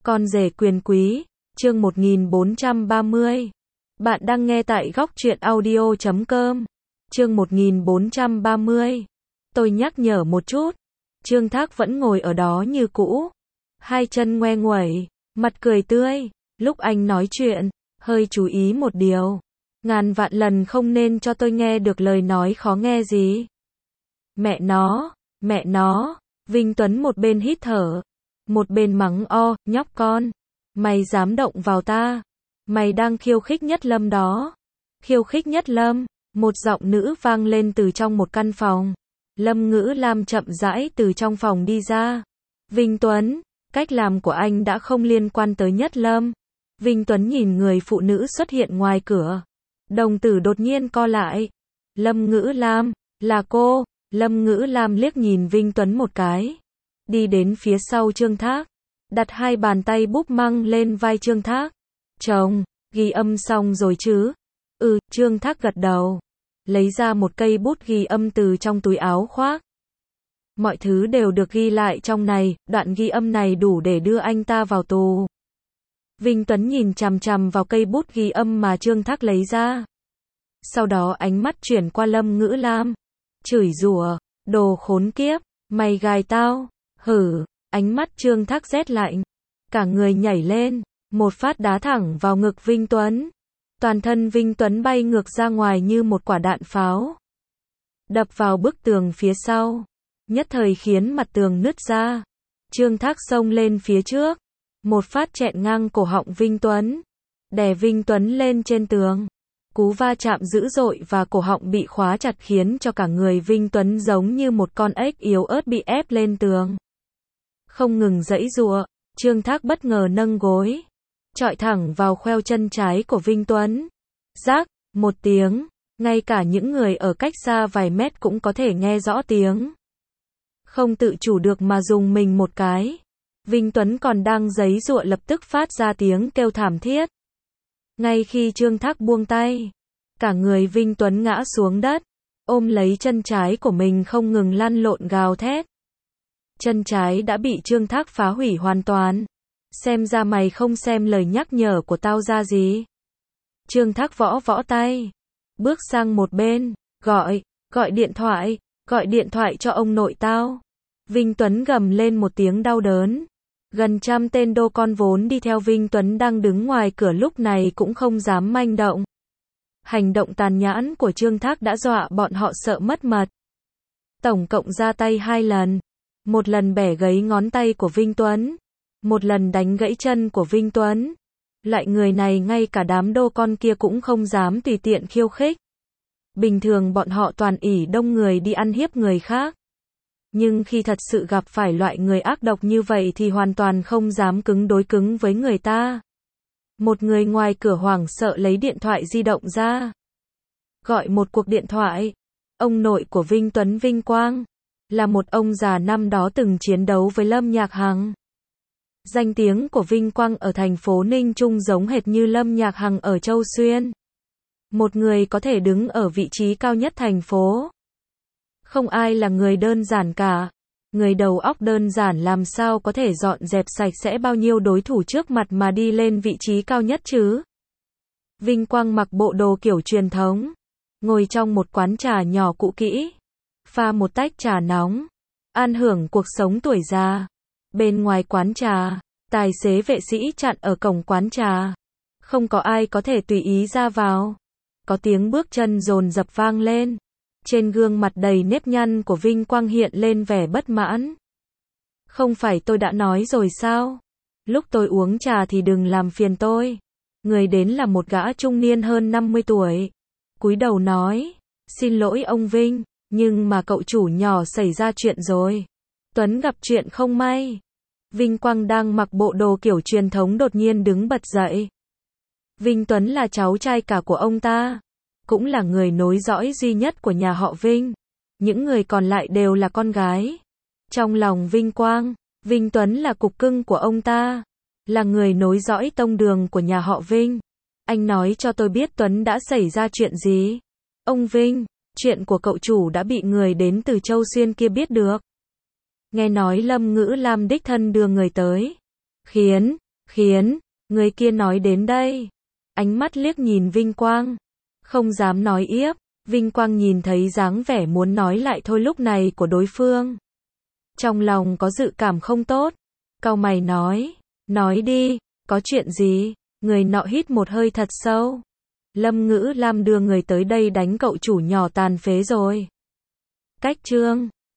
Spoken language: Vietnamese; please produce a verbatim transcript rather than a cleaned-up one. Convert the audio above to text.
Con rể quyền quý, chương một nghìn bốn trăm ba mươi. Bạn đang nghe tại góc truyện audio chấm com. Chương một nghìn bốn trăm ba mươi. Tôi nhắc nhở một chút. Trương Thác vẫn ngồi ở đó như cũ. Hai chân ngoe nguẩy, mặt cười tươi. Lúc anh nói chuyện, hơi chú ý một điều. Ngàn vạn lần không nên cho tôi nghe được lời nói khó nghe gì. Mẹ nó, mẹ nó. Vinh Tuấn một bên hít thở, một bên mắng o, nhóc con. Mày dám động vào ta. Mày đang khiêu khích Nhất Lâm đó. Khiêu khích Nhất Lâm. Một giọng nữ vang lên từ trong một căn phòng. Lâm Ngữ Lam chậm rãi từ trong phòng đi ra. Vinh Tuấn, cách làm của anh đã không liên quan tới Nhất Lâm. Vinh Tuấn nhìn người phụ nữ xuất hiện ngoài cửa. Đồng tử đột nhiên co lại. Lâm Ngữ Lam, là cô. Lâm Ngữ Lam liếc nhìn Vinh Tuấn một cái. Đi đến phía sau Trương Thác. Đặt hai bàn tay búp măng lên vai Trương Thác. Chồng, ghi âm xong rồi chứ? Ừ, Trương Thác gật đầu. Lấy ra một cây bút ghi âm từ trong túi áo khoác. Mọi thứ đều được ghi lại trong này, đoạn ghi âm này đủ để đưa anh ta vào tù. Vinh Tuấn nhìn chằm chằm vào cây bút ghi âm mà Trương Thác lấy ra. Sau đó ánh mắt chuyển qua Lâm Ngữ Lam. Chửi rủa, đồ khốn kiếp, mày gài tao, hử, ánh mắt Trương Thác rét lạnh. Cả người nhảy lên, một phát đá thẳng vào ngực Vinh Tuấn. Toàn thân Vinh Tuấn bay ngược ra ngoài như một quả đạn pháo. Đập vào bức tường phía sau. Nhất thời khiến mặt tường nứt ra. Trương Thác xông lên phía trước. Một phát chẹn ngang cổ họng Vinh Tuấn. Đè Vinh Tuấn lên trên tường. Cú va chạm dữ dội và cổ họng bị khóa chặt khiến cho cả người Vinh Tuấn giống như một con ếch yếu ớt bị ép lên tường. Không ngừng giãy giụa, Trương Thác bất ngờ nâng gối. Chọi thẳng vào khoeo chân trái của Vinh Tuấn. Rác, một tiếng. Ngay cả những người ở cách xa vài mét cũng có thể nghe rõ tiếng. Không tự chủ được mà dùng mình một cái. Vinh Tuấn còn đang giãy giụa lập tức phát ra tiếng kêu thảm thiết. Ngay khi Trương Thác buông tay, cả người Vinh Tuấn ngã xuống đất, ôm lấy chân trái của mình không ngừng lăn lộn gào thét. Chân trái đã bị Trương Thác phá hủy hoàn toàn. Xem ra mày không xem lời nhắc nhở của tao ra gì. Trương Thác võ võ tay, bước sang một bên, gọi, gọi điện thoại, gọi điện thoại cho ông nội tao. Vinh Tuấn gầm lên một tiếng đau đớn. Gần trăm tên đô con vốn đi theo Vinh Tuấn đang đứng ngoài cửa lúc này cũng không dám manh động. Hành động tàn nhẫn của Trương Thác đã dọa bọn họ sợ mất mật. Tổng cộng ra tay hai lần. Một lần bẻ gãy ngón tay của Vinh Tuấn. Một lần đánh gãy chân của Vinh Tuấn. Loại người này ngay cả đám đô con kia cũng không dám tùy tiện khiêu khích. Bình thường bọn họ toàn ỷ đông người đi ăn hiếp người khác. Nhưng khi thật sự gặp phải loại người ác độc như vậy thì hoàn toàn không dám cứng đối cứng với người ta. Một người ngoài cửa hoảng sợ lấy điện thoại di động ra. Gọi một cuộc điện thoại. Ông nội của Vinh Tuấn Vinh Quang. Là một ông già năm đó từng chiến đấu với Lâm Nhạc Hằng. Danh tiếng của Vinh Quang ở thành phố Ninh Trung giống hệt như Lâm Nhạc Hằng ở Châu Xuyên. Một người có thể đứng ở vị trí cao nhất thành phố. Không ai là người đơn giản cả. Người đầu óc đơn giản làm sao có thể dọn dẹp sạch sẽ bao nhiêu đối thủ trước mặt mà đi lên vị trí cao nhất chứ? Vinh Quang mặc bộ đồ kiểu truyền thống. Ngồi trong một quán trà nhỏ cũ kỹ. Pha một tách trà nóng. An hưởng cuộc sống tuổi già. Bên ngoài quán trà, tài xế vệ sĩ chặn ở cổng quán trà. Không có ai có thể tùy ý ra vào. Có tiếng bước chân dồn dập vang lên. Trên gương mặt đầy nếp nhăn của Vinh Quang hiện lên vẻ bất mãn. Không phải tôi đã nói rồi sao? Lúc tôi uống trà thì đừng làm phiền tôi. Người đến là một gã trung niên hơn năm mươi tuổi. Cúi đầu nói, xin lỗi ông Vinh, nhưng mà cậu chủ nhỏ xảy ra chuyện rồi. Tuấn gặp chuyện không may. Vinh Quang đang mặc bộ đồ kiểu truyền thống đột nhiên đứng bật dậy. Vinh Tuấn là cháu trai cả của ông ta. Cũng là người nối dõi duy nhất của nhà họ Vinh. Những người còn lại đều là con gái. Trong lòng Vinh Quang, Vinh Tuấn là cục cưng của ông ta. Là người nối dõi tông đường của nhà họ Vinh. Anh nói cho tôi biết Tuấn đã xảy ra chuyện gì. Ông Vinh, chuyện của cậu chủ đã bị người đến từ Châu Xuyên kia biết được. Nghe nói Lâm Ngữ Lam đích thân đưa người tới. Khiến, Khiến, người kia nói đến đây. Ánh mắt liếc nhìn Vinh Quang. Không dám nói yếp, Vinh Quang nhìn thấy dáng vẻ muốn nói lại thôi lúc này của đối phương. Trong lòng có dự cảm không tốt. Cau mày nói, nói đi, có chuyện gì? Người nọ hít một hơi thật sâu. Lâm Ngữ Lam đưa người tới đây đánh cậu chủ nhỏ tàn phế rồi. Cách Trương